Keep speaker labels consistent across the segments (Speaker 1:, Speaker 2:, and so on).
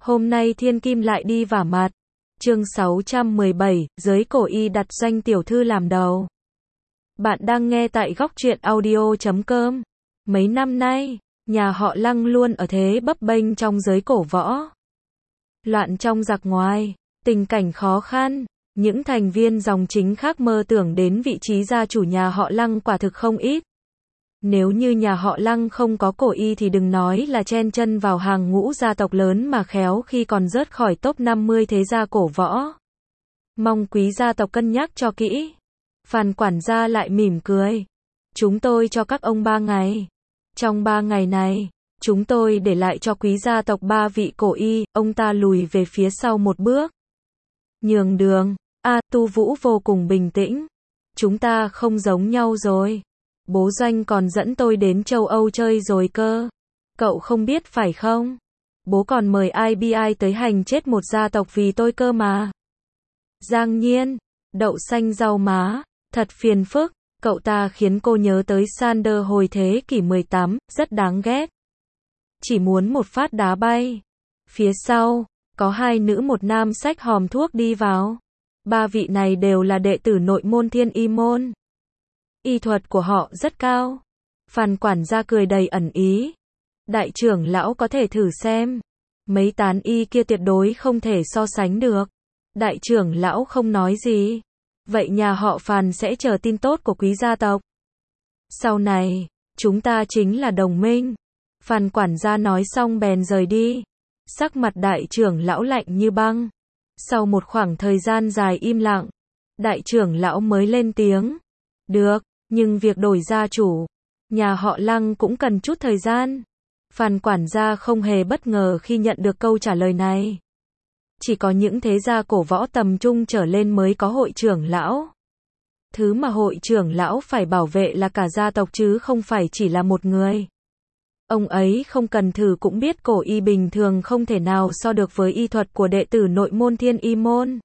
Speaker 1: Hôm nay thiên kim lại đi vả mặt. Chương 617, giới cổ y đặt Doanh tiểu thư làm đầu. Bạn đang nghe tại góc truyện audio.com. Mấy năm nay, nhà họ Lăng luôn ở thế bấp bênh trong giới cổ võ. Loạn trong giặc ngoài, tình cảnh khó khăn, những thành viên dòng chính khác mơ tưởng đến vị trí gia chủ nhà họ Lăng quả thực không ít. Nếu như nhà họ Lăng không có cổ y thì đừng nói là chen chân vào hàng ngũ gia tộc lớn mà khéo khi còn rớt khỏi top 50 thế gia cổ võ. Mong quý gia tộc cân nhắc cho kỹ. Phan quản gia lại mỉm cười. Chúng tôi cho các ông 3 ngày. Trong 3 ngày này, chúng tôi để lại cho quý gia tộc 3 vị cổ y, ông ta lùi về phía sau một bước. Nhường đường, Tu Vũ vô cùng bình tĩnh. Chúng ta không giống nhau rồi. Bố Doanh còn dẫn tôi đến châu Âu chơi rồi cơ. Cậu không biết phải không? Bố còn mời IBI tới hành chết một gia tộc vì tôi cơ mà. Giang Nhiên, đậu xanh rau má, thật phiền phức. Cậu ta khiến cô nhớ tới Sander hồi thế kỷ 18, rất đáng ghét. Chỉ muốn một phát đá bay. Phía sau, có 2 nữ một nam xách hòm thuốc đi vào. 3 vị này đều là đệ tử nội môn Thiên Y môn. Y thuật của họ rất cao. Phan quản gia cười đầy ẩn ý. Đại trưởng lão có thể thử xem. Mấy tán y kia tuyệt đối không thể so sánh được. Đại trưởng lão không nói gì. Vậy nhà họ Phan sẽ chờ tin tốt của quý gia tộc. Sau này, chúng ta chính là đồng minh. Phan quản gia nói xong bèn rời đi. Sắc mặt đại trưởng lão lạnh như băng. Sau một khoảng thời gian dài im lặng, đại trưởng lão mới lên tiếng. Được, nhưng việc đổi gia chủ, nhà họ Lăng cũng cần chút thời gian. Phan quản gia không hề bất ngờ khi nhận được câu trả lời này. Chỉ có những thế gia cổ võ tầm trung trở lên mới có hội trưởng lão. Thứ mà hội trưởng lão phải bảo vệ là cả gia tộc chứ không phải chỉ là một người. Ông ấy không cần thử cũng biết cổ y bình thường không thể nào so được với y thuật của đệ tử nội môn Thiên Y môn.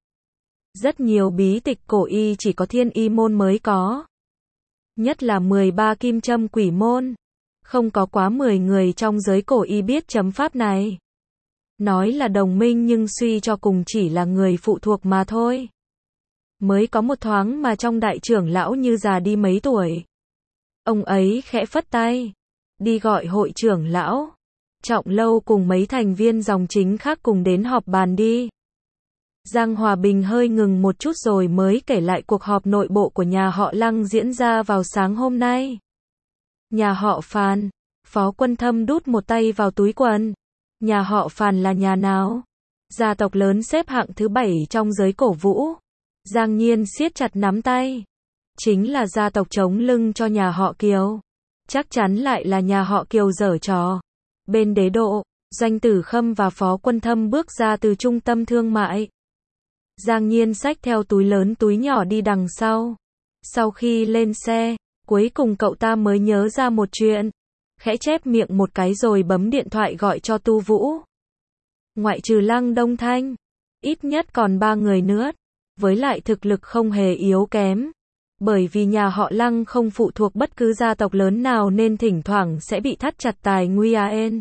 Speaker 1: Rất nhiều bí tịch cổ y chỉ có Thiên Y môn mới có. Nhất là 13 kim châm quỷ môn. Không có quá 10 người trong giới cổ y biết chấm pháp này. Nói là đồng minh nhưng suy cho cùng chỉ là người phụ thuộc mà thôi. Mới có một thoáng mà trong đại trưởng lão như già đi mấy tuổi. Ông ấy khẽ phất tay. Đi gọi hội trưởng lão. Trọng Lâu cùng mấy thành viên dòng chính khác cùng đến họp bàn đi. Giang Hòa Bình hơi ngừng một chút rồi mới kể lại cuộc họp nội bộ của nhà họ Lăng diễn ra vào sáng hôm nay. Nhà họ Phan, Phó Quân Thâm đút một tay vào túi quần. Nhà họ Phan là nhà nào? Gia tộc lớn xếp hạng thứ 7 trong giới cổ vũ. Giang Nhiên siết chặt nắm tay. Chính là gia tộc chống lưng cho nhà họ Kiều. Chắc chắn lại là nhà họ Kiều giở trò. Bên đế độ, Doanh Tử Khâm và Phó Quân Thâm bước ra từ trung tâm thương mại. Giang Nhiên xách theo túi lớn túi nhỏ đi đằng sau. Sau khi lên xe, cuối cùng cậu ta mới nhớ ra một chuyện. Khẽ chép miệng một cái rồi bấm điện thoại gọi cho Tu Vũ. Ngoại trừ Lăng Đông Thanh, ít nhất còn 3 người nữa. Với lại thực lực không hề yếu kém. Bởi vì nhà họ Lăng không phụ thuộc bất cứ gia tộc lớn nào nên thỉnh thoảng sẽ bị thắt chặt tài nguyên.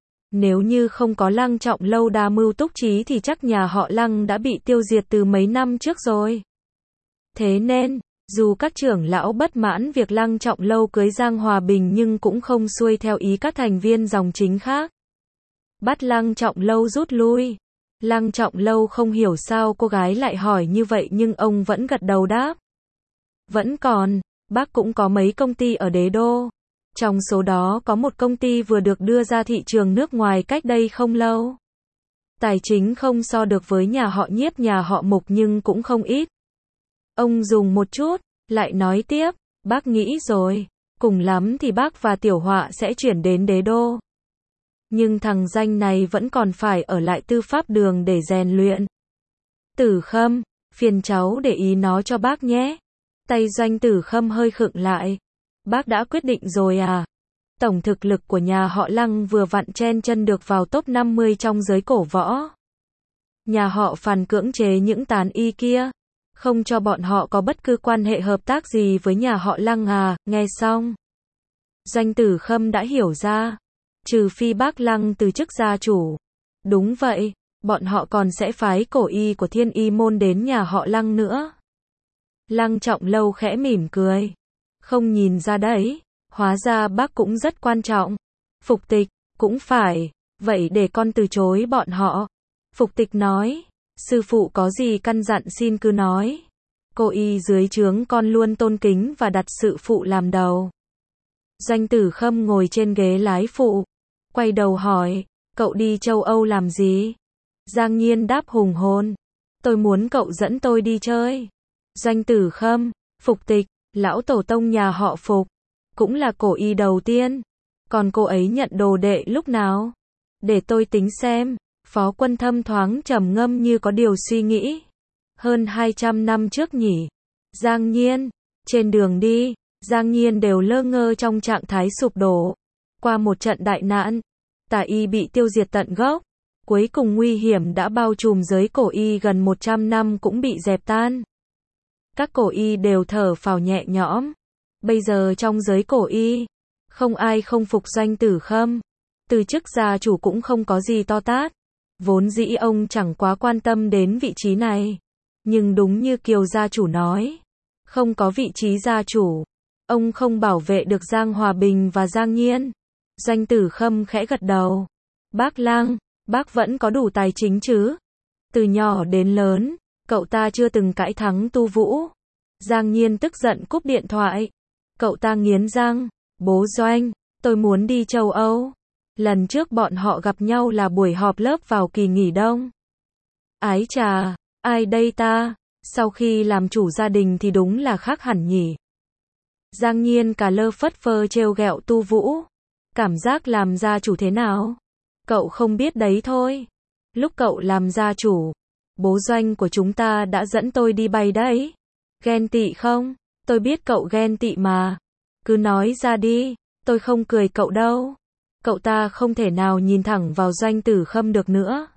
Speaker 1: Nếu như không có Lăng Trọng Lâu đa mưu túc trí thì chắc nhà họ Lăng đã bị tiêu diệt từ mấy năm trước rồi. Thế nên, dù các trưởng lão bất mãn việc Lăng Trọng Lâu cưới Giang Hòa Bình nhưng cũng không xuôi theo ý các thành viên dòng chính khác. Bắt Lăng Trọng Lâu rút lui. Lăng Trọng Lâu không hiểu sao cô gái lại hỏi như vậy nhưng ông vẫn gật đầu đáp. Vẫn còn, bác cũng có mấy công ty ở đế đô. Trong số đó có một công ty vừa được đưa ra thị trường nước ngoài cách đây không lâu. Tài chính không so được với nhà họ Nhiếp nhà họ Mục nhưng cũng không ít. Ông dùng một chút, lại nói tiếp, bác nghĩ rồi, cùng lắm thì bác và Tiểu Họa sẽ chuyển đến đế đô. Nhưng thằng Danh này vẫn còn phải ở lại tư pháp đường để rèn luyện. Tử Khâm, phiền cháu để ý nó cho bác nhé. Tay Doanh Tử Khâm hơi khựng lại. Bác đã quyết định rồi à? Tổng thực lực của nhà họ Lăng vừa vặn chen chân được vào top 50 trong giới cổ võ. Nhà họ Phan cưỡng chế những tán y kia. Không cho bọn họ có bất cứ quan hệ hợp tác gì với nhà họ Lăng à? Nghe xong. Doanh Tử Khâm đã hiểu ra. Trừ phi bác Lăng từ chức gia chủ. Đúng vậy, bọn họ còn sẽ phái cổ y của Thiên Y môn đến nhà họ Lăng nữa. Lăng Trọng Lâu khẽ mỉm cười. Không nhìn ra đấy, hóa ra bác cũng rất quan trọng. Phục Tịch, cũng phải, vậy để con từ chối bọn họ. Phục Tịch nói, sư phụ có gì căn dặn xin cứ nói. Cô y dưới trướng con luôn tôn kính và đặt sự phụ làm đầu. Doanh Tử Khâm ngồi trên ghế lái phụ, quay đầu hỏi, cậu đi châu Âu làm gì? Giang Nhiên đáp hùng hồn, tôi muốn cậu dẫn tôi đi chơi. Doanh Tử Khâm, Phục Tịch, lão tổ tông nhà họ Phục, cũng là cổ y đầu tiên. Còn cô ấy nhận đồ đệ lúc nào? Để tôi tính xem. Phó Quân Thâm thoáng trầm ngâm như có điều suy nghĩ. Hơn 200 năm trước nhỉ? Giang Nhiên, trên đường đi, Giang Nhiên đều lơ ngơ trong trạng thái sụp đổ. Qua một trận đại nạn, tà y bị tiêu diệt tận gốc. Cuối cùng nguy hiểm đã bao trùm giới cổ y gần 100 năm cũng bị dẹp tan. Các cổ y đều thở phào nhẹ nhõm. Bây giờ trong giới cổ y, không ai không phục Doanh Tử Khâm. Từ chức gia chủ cũng không có gì to tát. Vốn dĩ ông chẳng quá quan tâm đến vị trí này. Nhưng đúng như Kiều gia chủ nói, không có vị trí gia chủ, ông không bảo vệ được Giang Hòa Bình và Giang Nhiên. Doanh Tử Khâm khẽ gật đầu. Bác Lăng, bác vẫn có đủ tài chính chứ? Từ nhỏ đến lớn, cậu ta chưa từng cãi thắng Tu Vũ. Giang Nhiên tức giận cúp điện thoại. Cậu ta nghiến răng, bố Doanh, tôi muốn đi châu Âu. Lần trước bọn họ gặp nhau là buổi họp lớp vào kỳ nghỉ đông. Ái chà, ai đây ta? Sau khi làm chủ gia đình thì đúng là khác hẳn nhỉ. Giang Nhiên cả lơ phất phơ trêu ghẹo Tu Vũ. Cảm giác làm gia chủ thế nào? Cậu không biết đấy thôi. Lúc cậu làm gia chủ, bố Doanh của chúng ta đã dẫn tôi đi bay đấy. Ghen tị không? Tôi biết cậu ghen tị mà. Cứ nói ra đi, tôi không cười cậu đâu. Cậu ta không thể nào nhìn thẳng vào Doanh Tử Khâm được nữa.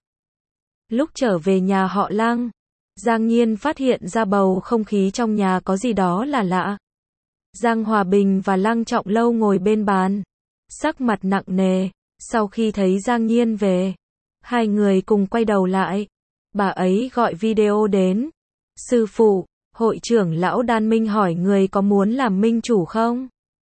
Speaker 1: Lúc trở về nhà họ Lăng, Giang Nhiên phát hiện ra bầu không khí trong nhà có gì đó là lạ. Giang Hòa Bình và Lăng Trọng Lâu ngồi bên bàn, sắc mặt nặng nề. Sau khi thấy Giang Nhiên về, hai người cùng quay đầu lại. Bà ấy gọi video đến. Sư phụ, hội trưởng lão Đan Minh hỏi người có muốn làm minh chủ không?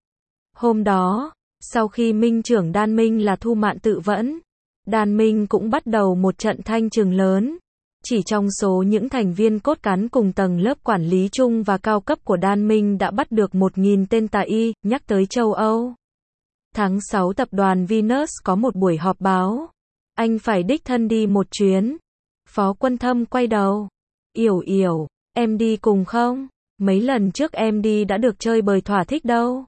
Speaker 1: Hôm đó, sau khi minh trưởng Đan Minh là Thu Mạn tự vẫn, Đan Minh cũng bắt đầu một trận thanh trừng lớn. Chỉ trong số những thành viên cốt cán cùng tầng lớp quản lý chung và cao cấp của Đan Minh đã bắt được 1.000 tên tà y. Nhắc tới châu Âu, tháng 6 tập đoàn Venus có một buổi họp báo. Anh phải đích thân đi một chuyến. Phó Quân Thâm quay đầu. Yểu Yểu, em đi cùng không? Mấy lần trước em đi đã được chơi bời thỏa thích đâu.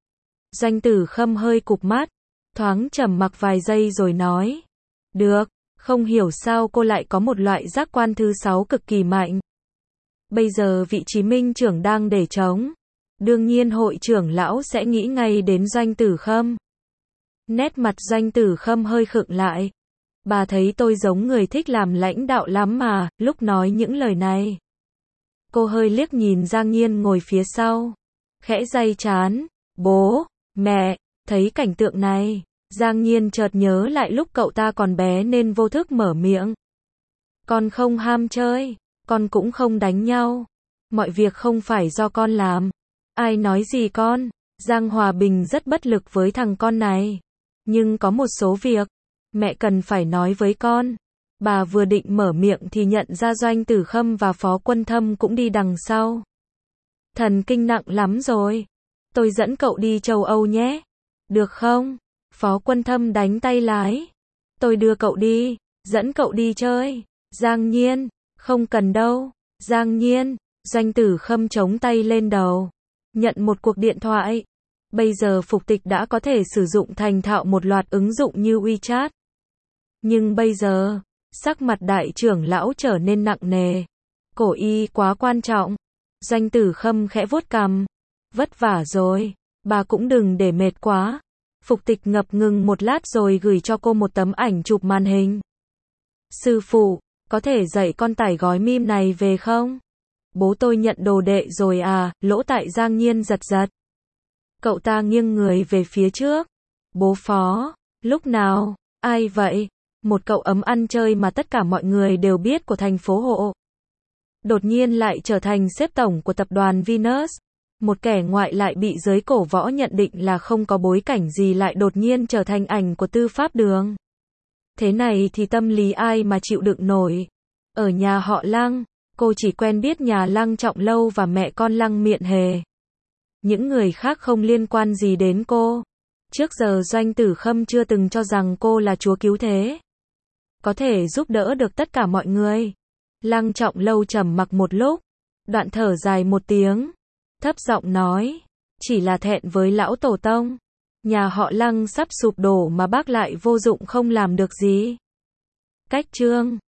Speaker 1: Doanh Tử Khâm hơi cụp mắt, thoáng trầm mặc vài giây rồi nói. Được, không hiểu sao cô lại có một loại giác quan thứ 6 cực kỳ mạnh. Bây giờ vị trí minh trưởng đang để trống. Đương nhiên hội trưởng lão sẽ nghĩ ngay đến Doanh Tử Khâm. Nét mặt Doanh Tử Khâm hơi khựng lại. Bà thấy tôi giống người thích làm lãnh đạo lắm mà, lúc nói những lời này. Cô hơi liếc nhìn Giang Nhiên ngồi phía sau. Khẽ day chán. Bố, mẹ, thấy cảnh tượng này, Giang Nhiên chợt nhớ lại lúc cậu ta còn bé nên vô thức mở miệng. Con không ham chơi, con cũng không đánh nhau. Mọi việc không phải do con làm. Ai nói gì con? Giang Hòa Bình rất bất lực với thằng con này. Nhưng có một số việc, mẹ cần phải nói với con. Bà vừa định mở miệng thì nhận ra Doanh Tử Khâm và Phó Quân Thâm cũng đi đằng sau. Thần kinh nặng lắm rồi. Tôi dẫn cậu đi châu Âu nhé. Được không? Phó Quân Thâm đánh tay lái. Tôi đưa cậu đi, dẫn cậu đi chơi. Giang Nhiên, không cần đâu. Giang Nhiên, Doanh Tử Khâm chống tay lên đầu. Nhận một cuộc điện thoại. Bây giờ Phục Tịch đã có thể sử dụng thành thạo một loạt ứng dụng như WeChat. Nhưng bây giờ, sắc mặt đại trưởng lão trở nên nặng nề. Cổ y quá quan trọng. Doanh Tử Khâm khẽ vuốt cằm. Vất vả rồi, bà cũng đừng để mệt quá. Phục Tịch ngập ngừng một lát rồi gửi cho cô một tấm ảnh chụp màn hình. Sư phụ, có thể dạy con tải gói meme này về không? Bố tôi nhận đồ đệ rồi à? Lỗ tai Giang Nhiên giật giật. Cậu ta nghiêng người về phía trước. Bố Phó, lúc nào? Ai vậy? một cậu ấm ăn chơi mà tất cả mọi người đều biết của thành phố Hộ. Đột nhiên lại trở thành sếp tổng của tập đoàn Venus. Một kẻ ngoại lại bị giới cổ võ nhận định là không có bối cảnh gì lại đột nhiên trở thành ảnh của Tư Pháp Đường. Thế này thì tâm lý ai mà chịu đựng nổi. Ở nhà họ Lăng, cô chỉ quen biết nhà Lăng Trọng Lâu và mẹ con Lăng Miện Hề. Những người khác không liên quan gì đến cô. Trước giờ Doanh Tử Khâm chưa từng cho rằng cô là chúa cứu thế, có thể giúp đỡ được tất cả mọi người. Lăng Trọng Lâu trầm mặc một lúc, đoạn thở dài một tiếng, thấp giọng nói, chỉ là thẹn với lão tổ tông. Nhà họ Lăng sắp sụp đổ mà bác lại vô dụng không làm được gì. Cách chương